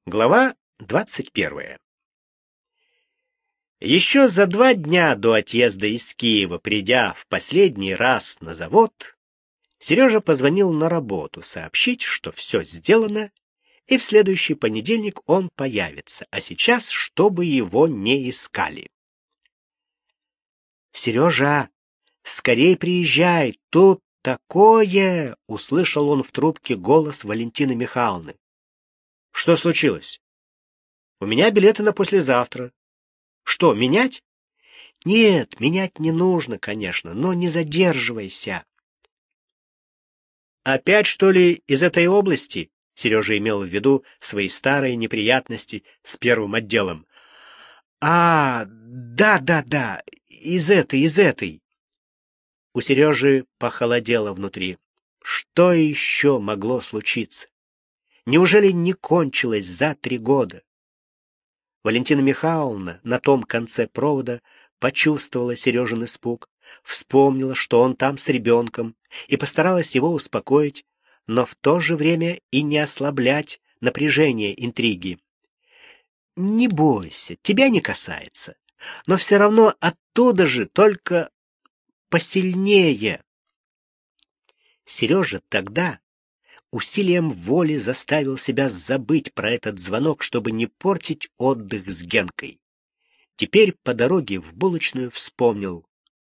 Глава 21. Еще за 2 дня до отъезда из Киева, придя в последний раз на завод, Сережа позвонил на работу сообщить, что все сделано, и в следующий понедельник он появится, а сейчас, чтобы его не искали. «Сережа, скорей приезжай, тут такое!» — услышал он в трубке голос Валентины Михайловны. «Что случилось?» «У меня билеты на послезавтра». «Что, менять?» «Нет, менять не нужно, конечно, но не задерживайся». «Опять, что ли, из этой области?» Сережа имел в виду свои старые неприятности с первым отделом. Да, из этой. У Сережи похолодело внутри. Что еще могло случиться? Неужели не кончилось за 3 года? Валентина Михайловна на том конце провода почувствовала Сережин испуг, вспомнила, что он там с ребенком, и постаралась его успокоить, но в то же время и не ослаблять напряжение интриги. «Не бойся, тебя не касается, но все равно оттуда же, только посильнее». Сережа тогда усилием воли заставил себя забыть про этот звонок, чтобы не портить отдых с Генкой. Теперь по дороге в булочную вспомнил.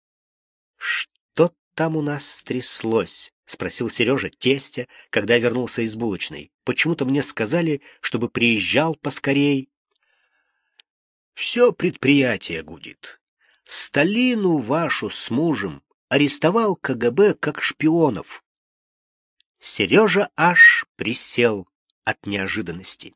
«Что там у нас стряслось?» — спросил Сережа тестя, когда вернулся из булочной. «Почему-то мне сказали, чтобы приезжал поскорей». «Все предприятие гудит. Сталину вашу с мужем арестовал КГБ как шпионов». Сережа аж присел от неожиданности.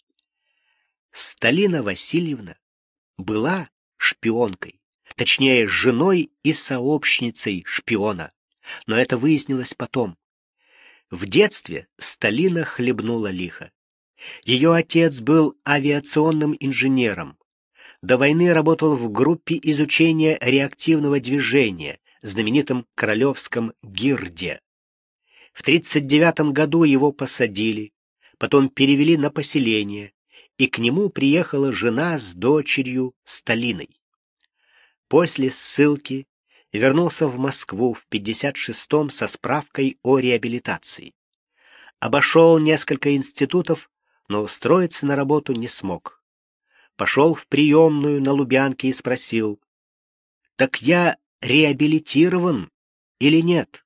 Сталина Васильевна была шпионкой, точнее, женой и сообщницей шпиона, но это выяснилось потом. В детстве Сталина хлебнула лихо. Ее отец был авиационным инженером. До войны работал в группе изучения реактивного движения, знаменитом Королевском ГИРДе. В 1939 году его посадили, потом перевели на поселение, и к нему приехала жена с дочерью Сталиной. После ссылки вернулся в Москву в 1956-м со справкой о реабилитации. Обошел несколько институтов, но устроиться на работу не смог. Пошел в приемную на Лубянке и спросил: «Так я реабилитирован или нет?»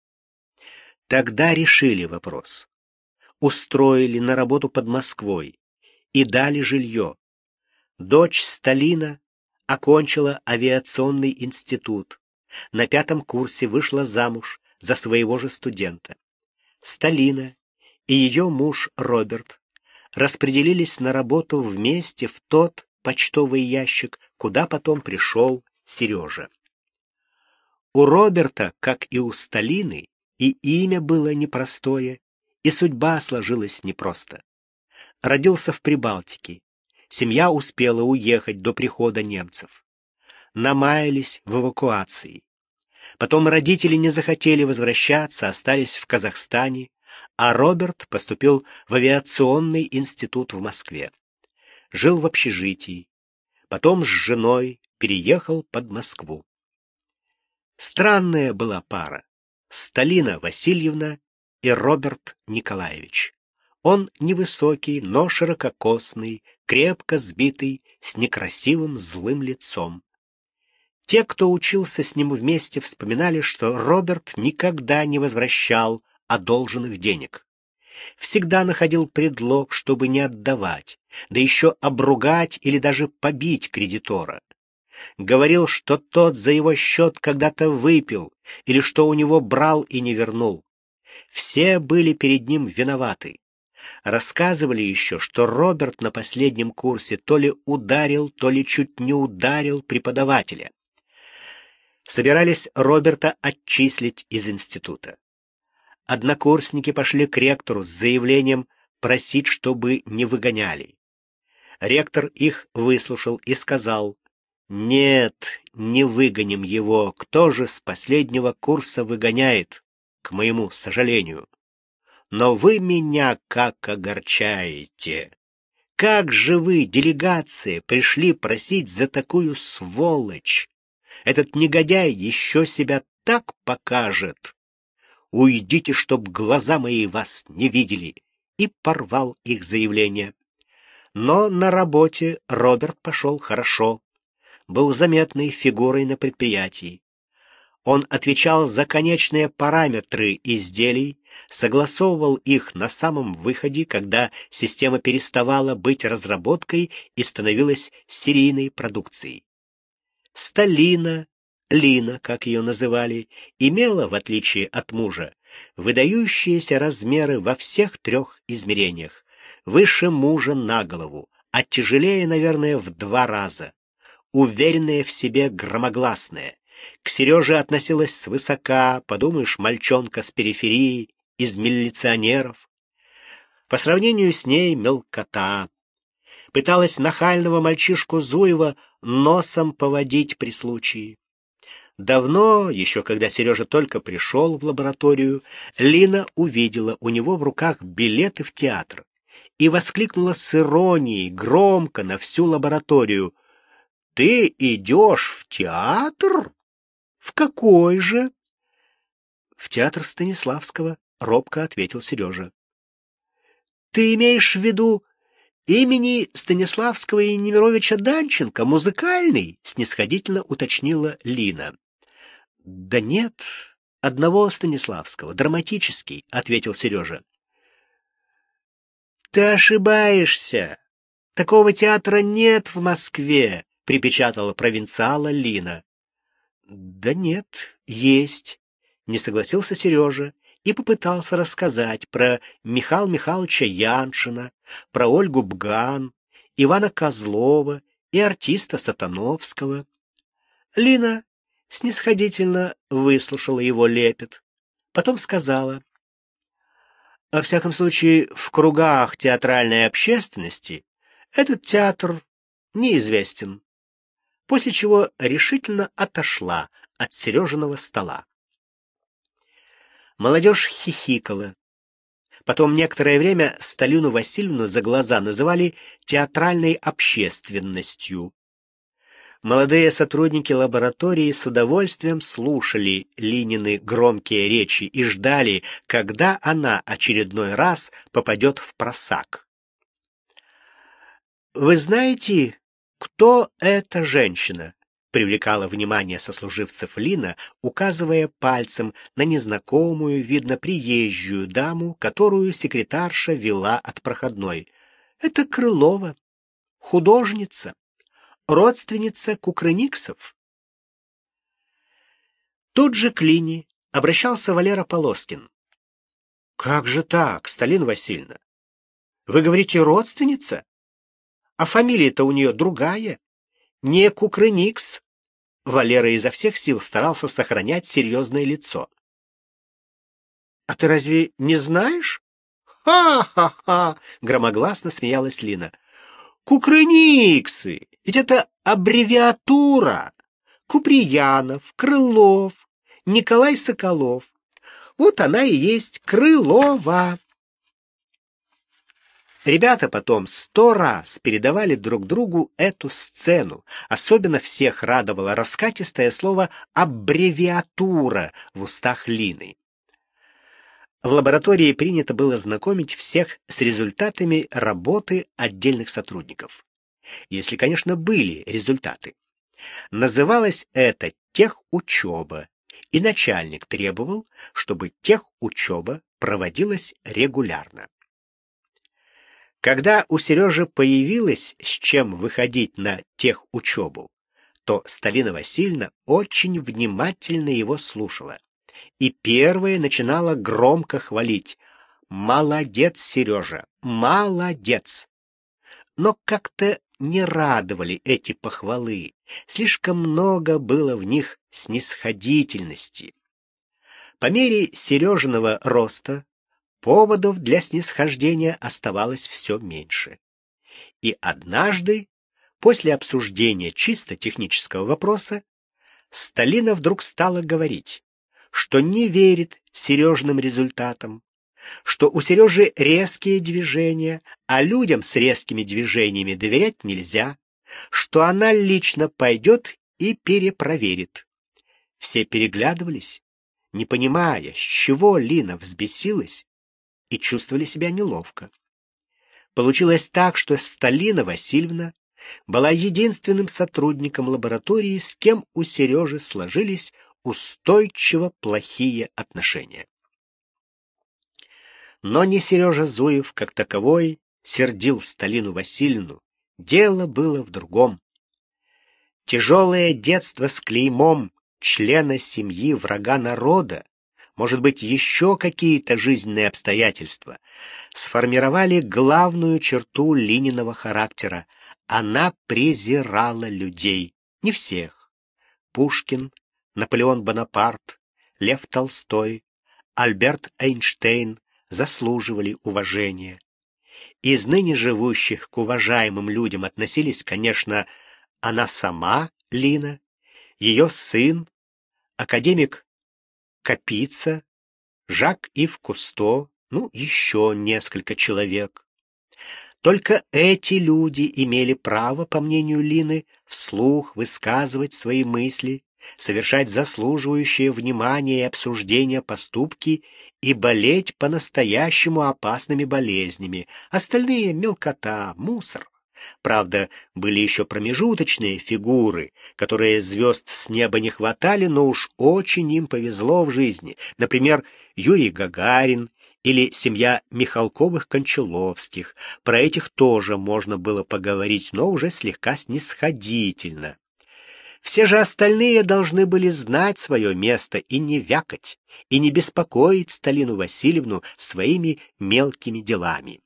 Тогда решили вопрос. Устроили на работу под Москвой и дали жилье. Дочь Сталина окончила авиационный институт. На 5-м курсе вышла замуж за своего же студента. Сталина и ее муж Роберт распределились на работу вместе в тот почтовый ящик, куда потом пришел Сережа. У Роберта, как и у Сталины, и имя было непростое, и судьба сложилась непросто. Родился в Прибалтике. Семья успела уехать до прихода немцев. Намаялись в эвакуации. Потом родители не захотели возвращаться, остались в Казахстане, а Роберт поступил в авиационный институт в Москве. Жил в общежитии. Потом с женой переехал под Москву. Странная была пара. Сталина Васильевна и Роберт Николаевич. Он невысокий, но ширококосный, крепко сбитый, с некрасивым злым лицом. Те, кто учился с ним вместе, вспоминали, что Роберт никогда не возвращал одолженных денег. Всегда находил предлог, чтобы не отдавать, да еще обругать или даже побить кредитора. Говорил, что тот за его счет когда-то выпил, или что у него брал и не вернул. Все были перед ним виноваты. Рассказывали еще, что Роберт на последнем курсе то ли ударил, то ли чуть не ударил преподавателя. Собирались Роберта отчислить из института. Однокурсники пошли к ректору с заявлением просить, чтобы не выгоняли. Ректор их выслушал и сказал: «Нет, не выгоним его. Кто же с последнего курса выгоняет, к моему сожалению? Но вы меня как огорчаете. как же вы, делегация, пришли просить за такую сволочь? Этот негодяй еще себя так покажет. Уйдите, чтоб глаза мои вас не видели!» И порвал их заявление. Но на работе Роберт пошел хорошо. Был заметной фигурой на предприятии. Он отвечал за конечные параметры изделий, согласовывал их на самом выходе, когда система переставала быть разработкой и становилась серийной продукцией. Сталина, Лина, как ее называли, имела, в отличие от мужа, выдающиеся размеры во всех трех измерениях, выше мужа на голову, а тяжелее, наверное, в 2 раза, уверенная в себе, громогласная. К Сереже относилась свысока, подумаешь, мальчонка с периферии, из милиционеров. По сравнению с ней мелкота. Пыталась нахального мальчишку Зуева носом поводить при случае. Давно, еще когда Сережа только пришел в лабораторию, Лина увидела у него в руках билеты в театр и воскликнула с иронией, громко, на всю лабораторию: «Ты идешь в театр? В какой же?» «В театр Станиславского», — робко ответил Сережа. «Ты имеешь в виду имени Станиславского и Немировича Данченко, музыкальный?» — снисходительно уточнила Лина. «Да нет, одного Станиславского, драматический», — ответил Сережа. «Ты ошибаешься. Такого театра нет в Москве», — припечатала провинциала Лина. «Да нет, есть», — не согласился Сережа и попытался рассказать про Михаила Михайловича Яншина, про Ольгу Бган, Ивана Козлова и артиста Сатановского. Лина снисходительно выслушала его лепет, потом сказала: «Во всяком случае, в кругах театральной общественности этот театр неизвестен», после чего решительно отошла от Сережиного стола. Молодежь хихикала. Потом некоторое время Сталину Васильевну за глаза называли театральной общественностью. Молодые сотрудники лаборатории с удовольствием слушали Линины громкие речи и ждали, когда она очередной раз попадет в просак. «Вы знаете, кто эта женщина?» — привлекала внимание сослуживцев Лина, указывая пальцем на незнакомую, видно, приезжую даму, которую секретарша вела от проходной. «Это Крылова, художница, родственница Кукрыниксов». Тут же к Лине обращался Валера Полоскин. «Как же так, Сталина Васильевна? Вы говорите, родственница? А фамилия-то у нее другая, не Кукрыникс». Валера изо всех сил старался сохранять серьезное лицо. «А ты разве не знаешь?» «Ха-ха-ха!» — громогласно смеялась Лина. «Кукрыниксы! Ведь это аббревиатура! Куприянов, Крылов, Николай Соколов. Вот она и есть Крылова». Ребята потом 100 раз передавали друг другу эту сцену. Особенно всех радовало раскатистое слово «аббревиатура» в устах Лины. В лаборатории принято было знакомить всех с результатами работы отдельных сотрудников. Если, конечно, были результаты. Называлось это техучеба, и начальник требовал, чтобы техучеба проводилась регулярно. Когда у Сережи появилось с чем выходить на техучебу, то Сталина Васильевна очень внимательно его слушала и первая начинала громко хвалить: «Молодец, Сережа, молодец!» Но как-то не радовали эти похвалы, слишком много было в них снисходительности. По мере Сережиного роста поводов для снисхождения оставалось все меньше. И однажды, после обсуждения чисто технического вопроса, Сталина вдруг стала говорить, что не верит Сережным результатам, что у Сережи резкие движения, а людям с резкими движениями доверять нельзя, что она лично пойдет и перепроверит. Все переглядывались, не понимая, с чего Лина взбесилась, и чувствовали себя неловко. Получилось так, что Сталина Васильевна была единственным сотрудником лаборатории, с кем у Сережи сложились устойчиво плохие отношения. Но не Сережа Зуев, как таковой, сердил Сталину Васильевну. Дело было в другом. Тяжелое детство с клеймом члена семьи врага народа, может быть, еще какие-то жизненные обстоятельства, сформировали главную черту Лининого характера. Она презирала людей. Не всех. Пушкин, Наполеон Бонапарт, Лев Толстой, Альберт Эйнштейн заслуживали уважения. Из ныне живущих к уважаемым людям относились, конечно, она сама, Лина, ее сын, академик Капица, Жак-Ив Кусто, еще несколько человек. Только эти люди имели право, по мнению Лины, вслух высказывать свои мысли, совершать заслуживающие внимания и обсуждения поступки и болеть по-настоящему опасными болезнями. Остальные — мелкота, мусор. Правда, были еще промежуточные фигуры, которые звезд с неба не хватали, но уж очень им повезло в жизни. Например, Юрий Гагарин или семья Михалковых-Кончаловских. Про этих тоже можно было поговорить, но уже слегка снисходительно. Все же остальные должны были знать свое место и не вякать, и не беспокоить Сталину Васильевну своими мелкими делами.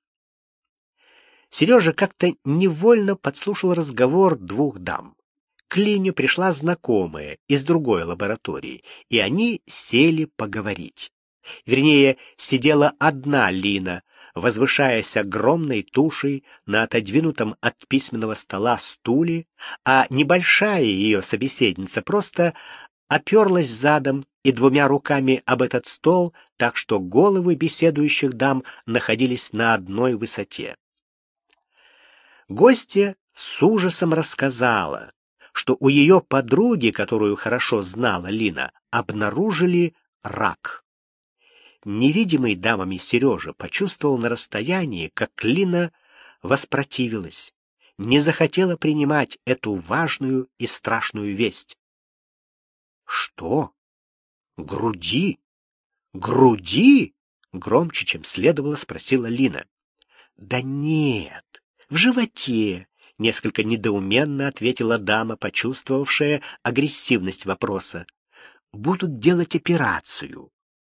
Сережа как-то невольно подслушал разговор двух дам. К Лине пришла знакомая из другой лаборатории, и они сели поговорить. Вернее, сидела одна Лина, возвышаясь огромной тушей на отодвинутом от письменного стола стуле, а небольшая ее собеседница просто оперлась задом и двумя руками об этот стол, так что головы беседующих дам находились на одной высоте. Гостья с ужасом рассказала, что у ее подруги, которую хорошо знала Лина, обнаружили рак. Невидимый дамами Сережа почувствовал на расстоянии, как Лина воспротивилась, не захотела принимать эту важную и страшную весть. — Что? Груди? Груди? — громче, чем следовало, спросила Лина. — Да нет, в животе, — несколько недоуменно ответила дама, почувствовавшая агрессивность вопроса. — Будут делать операцию.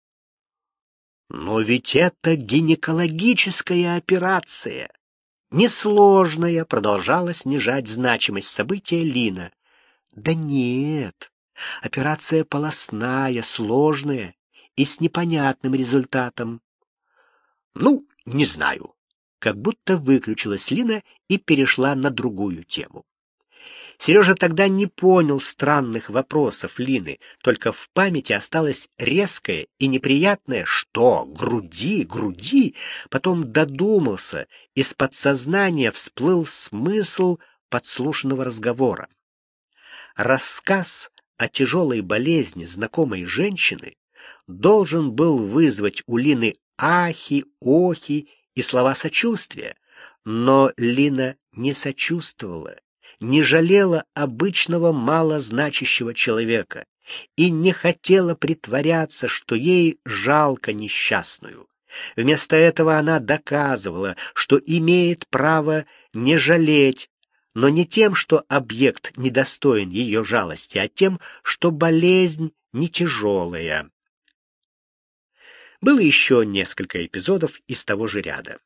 Но ведь это гинекологическая операция. Несложная, продолжала снижать значимость события Лина. Да нет, операция полостная, сложная и с непонятным результатом. Не знаю. Как будто выключилась Лина и перешла на другую тему. Сережа тогда не понял странных вопросов Лины, только в памяти осталось резкое и неприятное «что? Груди, груди?» Потом додумался, из подсознания всплыл смысл подслушанного разговора. Рассказ о тяжелой болезни знакомой женщины должен был вызвать у Лины ахи, охи и слова сочувствия, но Лина не сочувствовала, не жалела обычного малозначащего человека и не хотела притворяться, что ей жалко несчастную. Вместо этого она доказывала, что имеет право не жалеть, но не тем, что объект недостоин ее жалости, а тем, что болезнь не тяжелая. Было еще несколько эпизодов из того же ряда.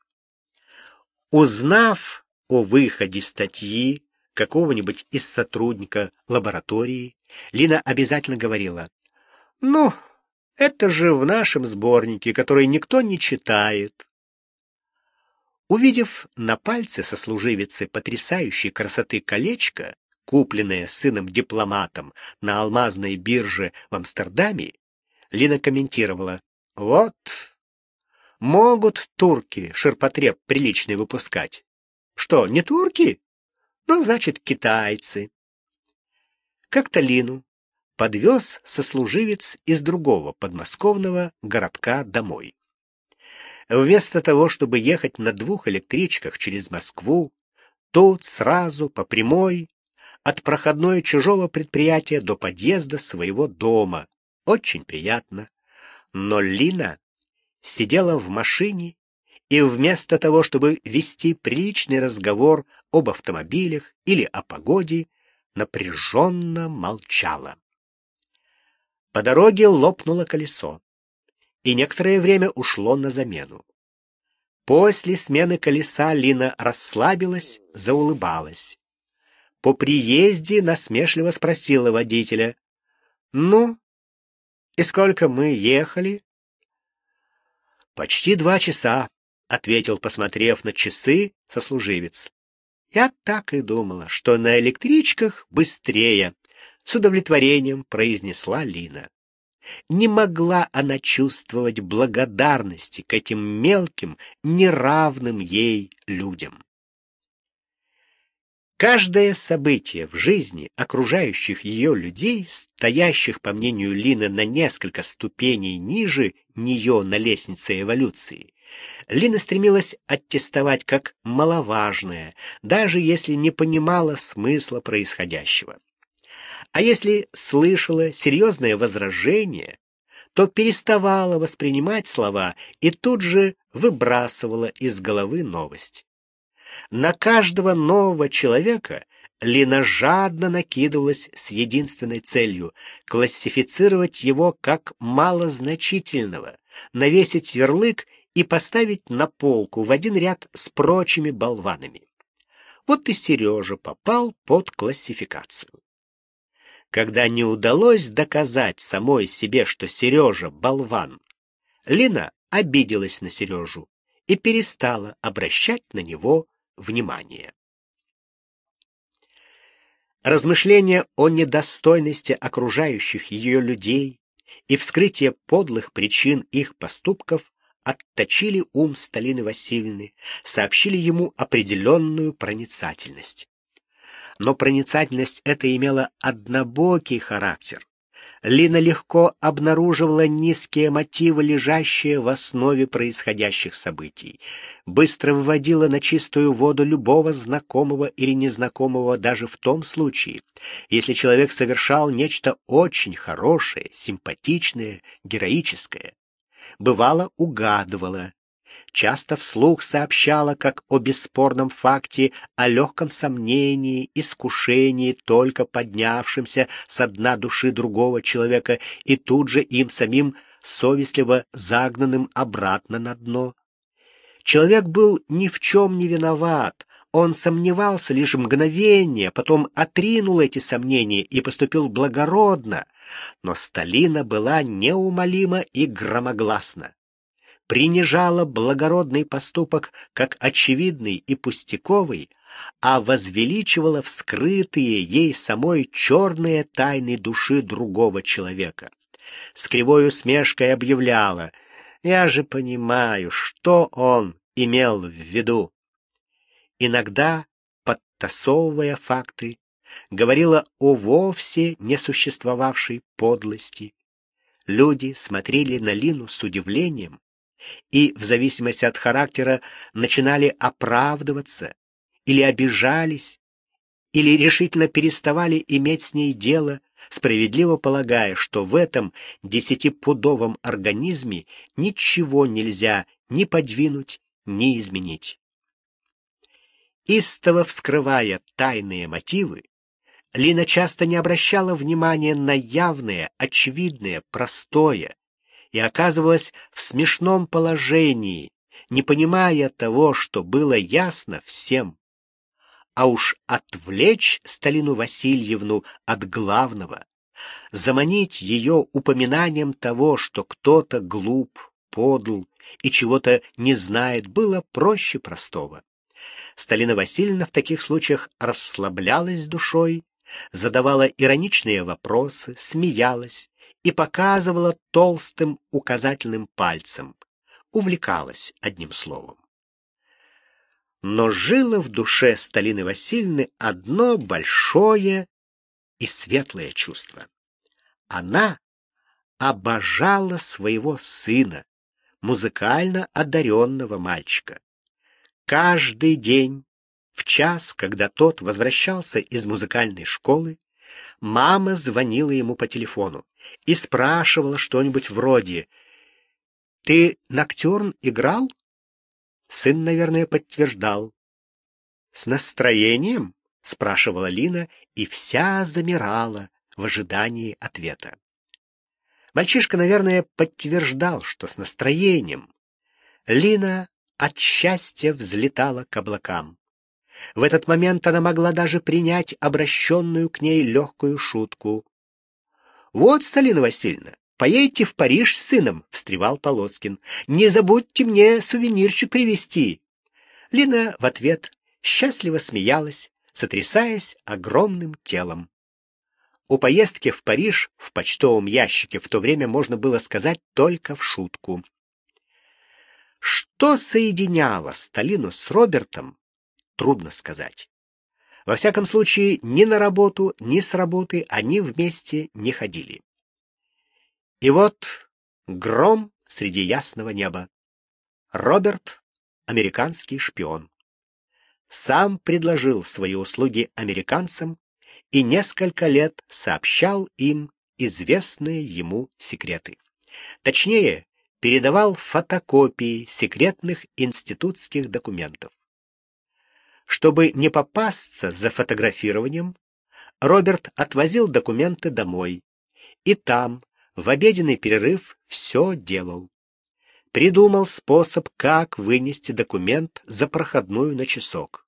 Узнав о выходе статьи какого-нибудь из сотрудника лаборатории, Лина обязательно говорила: это же в нашем сборнике, который никто не читает. Увидев на пальце сослуживицы потрясающей красоты колечко, купленное сыном-дипломатом на алмазной бирже в Амстердаме, Лина комментировала: Могут турки ширпотреб приличный выпускать. Что, не турки? Ну, значит, китайцы. Как-то Лину подвез сослуживец из другого подмосковного городка домой. Вместо того, чтобы ехать на 2 электричках через Москву, тут сразу по прямой от проходной чужого предприятия до подъезда своего дома. Очень приятно. Но Лина сидела в машине и вместо того, чтобы вести приличный разговор об автомобилях или о погоде, напряженно молчала. По дороге лопнуло колесо, и некоторое время ушло на замену. После смены колеса Лина расслабилась, заулыбалась. По приезде насмешливо спросила водителя: «Ну, и сколько мы ехали?» «Почти 2 часа», — ответил, посмотрев на часы, сослуживец. «Я так и думала, что на электричках быстрее», — с удовлетворением произнесла Лина. Не могла она чувствовать благодарности к этим мелким, неравным ей людям. Каждое событие в жизни окружающих ее людей, стоящих, по мнению Лины, на несколько ступеней ниже нее на лестнице эволюции, Лина стремилась аттестовать как маловажное, даже если не понимала смысла происходящего. А если слышала серьезное возражение, то переставала воспринимать слова и тут же выбрасывала из головы новость. На каждого нового человека Лина жадно накидывалась с единственной целью — классифицировать его как малозначительного, навесить ярлык и поставить на полку в один ряд с прочими болванами. Вот и Сережа попал под классификацию. Когда не удалось доказать самой себе, что Сережа — болван, Лина обиделась на Сережу и перестала обращать на него внимание. Размышления о недостойности окружающих ее людей и вскрытие подлых причин их поступков отточили ум Сталины Васильевны, сообщили ему определенную проницательность. Но проницательность эта имела однобокий характер. Лина легко обнаруживала низкие мотивы, лежащие в основе происходящих событий, быстро выводила на чистую воду любого знакомого или незнакомого даже в том случае, если человек совершал нечто очень хорошее, симпатичное, героическое. Бывало, угадывала. Часто вслух сообщала как о бесспорном факте, о легком сомнении, искушении, только поднявшемся со дна души другого человека и тут же им самим совестливо загнанным обратно на дно. Человек был ни в чем не виноват, он сомневался лишь мгновение, потом отринул эти сомнения и поступил благородно, но Сталина была неумолима и громогласна. Принижала благородный поступок как очевидный и пустяковый, а возвеличивала вскрытые ей самой черные тайны души другого человека. С кривой усмешкой объявляла: «Я же понимаю, что он имел в виду». Иногда, подтасовывая факты, говорила о вовсе не существовавшей подлости. Люди смотрели на Лину с удивлением и, в зависимости от характера, начинали оправдываться, или обижались, или решительно переставали иметь с ней дело, справедливо полагая, что в этом 10-пудовом организме ничего нельзя ни подвинуть, ни изменить. Истово вскрывая тайные мотивы, Лина часто не обращала внимания на явное, очевидное, простое, и оказывалась в смешном положении, не понимая того, что было ясно всем. А уж отвлечь Сталину Васильевну от главного, заманить ее упоминанием того, что кто-то глуп, подл и чего-то не знает, было проще простого. Сталина Васильевна в таких случаях расслаблялась душой, задавала ироничные вопросы, смеялась и показывала толстым указательным пальцем: увлекалась, одним словом. Но жило в душе Сталины Васильевны одно большое и светлое чувство. Она обожала своего сына, музыкально одаренного мальчика. Каждый день, в час, когда тот возвращался из музыкальной школы, мама звонила ему по телефону и спрашивала что-нибудь вроде: «Ты ноктюрн играл?» Сын, наверное, подтверждал. «С настроением?» — спрашивала Лина, и вся замирала в ожидании ответа. Мальчишка, наверное, подтверждал, что с настроением. Лина от счастья взлетала к облакам. В этот момент она могла даже принять обращенную к ней легкую шутку. «Вот, Сталина Васильевна, поедете в Париж с сыном», — встревал Полоскин. «Не забудьте мне сувенирчик привезти». Лина в ответ счастливо смеялась, сотрясаясь огромным телом. У поездки в Париж в почтовом ящике в то время можно было сказать только в шутку. Что соединяло Сталину с Робертом, трудно сказать. Во всяком случае, ни на работу, ни с работы они вместе не ходили. И вот гром среди ясного неба. Роберт — американский шпион. Сам предложил свои услуги американцам и несколько лет сообщал им известные ему секреты. Точнее, передавал фотокопии секретных институтских документов. Чтобы не попасться за фотографированием, Роберт отвозил документы домой, и там, в обеденный перерыв, все делал. Придумал способ, как вынести документ за проходную на часок.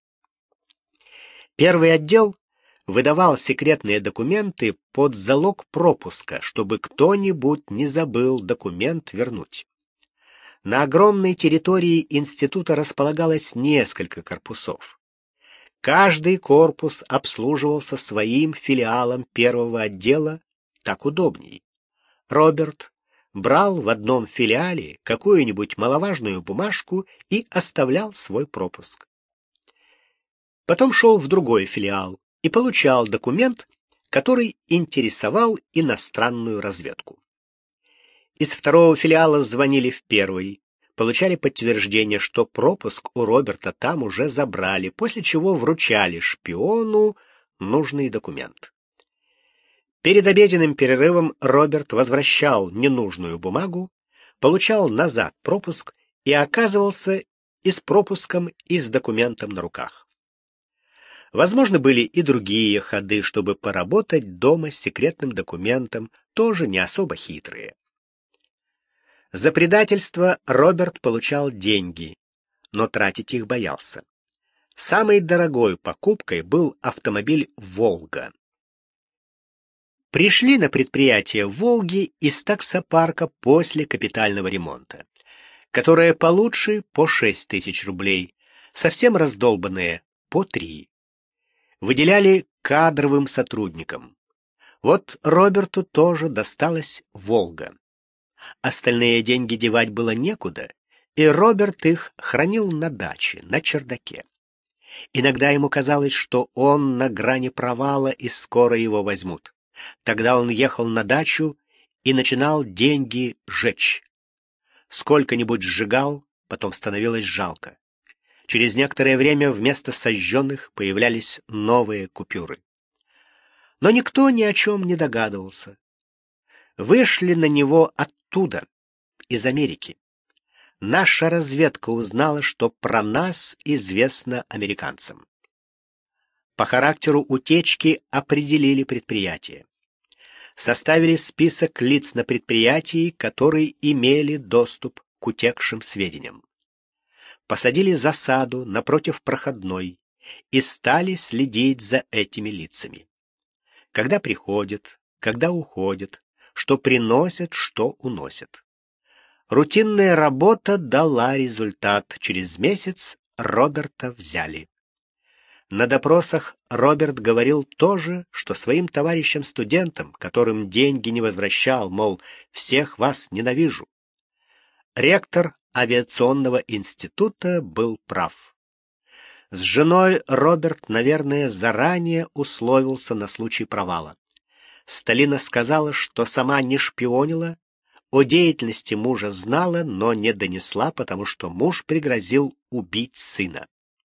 Первый отдел выдавал секретные документы под залог пропуска, чтобы кто-нибудь не забыл документ вернуть. На огромной территории института располагалось несколько корпусов. Каждый корпус обслуживался своим филиалом первого отдела, так удобней. Роберт брал в одном филиале какую-нибудь маловажную бумажку и оставлял свой пропуск. Потом шел в другой филиал и получал документ, который интересовал иностранную разведку. Из второго филиала звонили в первый, получали подтверждение, что пропуск у Роберта там уже забрали, после чего вручали шпиону нужный документ. Перед обеденным перерывом Роберт возвращал ненужную бумагу, получал назад пропуск и оказывался и с пропуском, и с документом на руках. Возможно, были и другие ходы, чтобы поработать дома с секретным документом, тоже не особо хитрые. За предательство Роберт получал деньги, но тратить их боялся. Самой дорогой покупкой был автомобиль «Волга». Пришли на предприятие «Волги» из таксопарка после капитального ремонта, которое получше по 6 тысяч рублей, совсем раздолбанные по 3. Выделяли кадровым сотрудникам. Вот Роберту тоже досталась «Волга». Остальные деньги девать было некуда, и Роберт их хранил на даче, на чердаке. Иногда ему казалось, что он на грани провала и скоро его возьмут. Тогда он ехал на дачу и начинал деньги жечь. Сколько-нибудь сжигал, потом становилось жалко. Через некоторое время вместо сожженных появлялись новые купюры. Но никто ни о чем не догадывался. Вышли на него оттуда, из Америки. Наша разведка узнала, что про нас известно американцам. По характеру утечки определили предприятие. Составили список лиц на предприятии, которые имели доступ к утекшим сведениям. Посадили засаду напротив проходной и стали следить за этими лицами. Когда приходят, когда уходят, что приносят, что уносят. Рутинная работа дала результат. Через месяц Роберта взяли. На допросах Роберт говорил то же, что своим товарищам-студентам, которым деньги не возвращал, мол, всех вас ненавижу. ректор авиационного института был прав. С женой Роберт, наверное, заранее условился на случай провала. Сталина сказала, что сама не шпионила, о деятельности мужа знала, но не донесла, потому что муж пригрозил убить сына.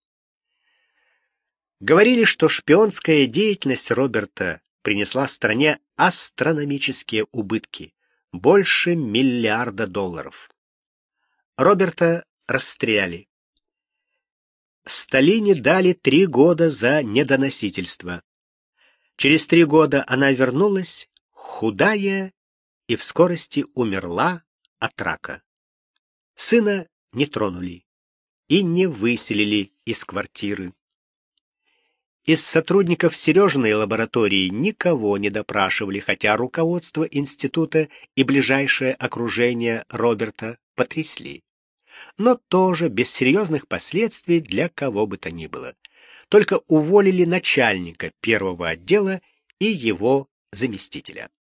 Говорили, что шпионская деятельность Роберта принесла стране астрономические убытки — больше $1 миллиарда. Роберта расстреляли. Сталине дали 3 года за недоносительство. Через 3 года она вернулась, худая, и в скорости умерла от рака. Сына не тронули и не выселили из квартиры. Из сотрудников Сережиной лаборатории никого не допрашивали, хотя руководство института и ближайшее окружение Роберта потрясли. Но тоже без серьезных последствий для кого бы то ни было. Только уволили начальника первого отдела и его заместителя.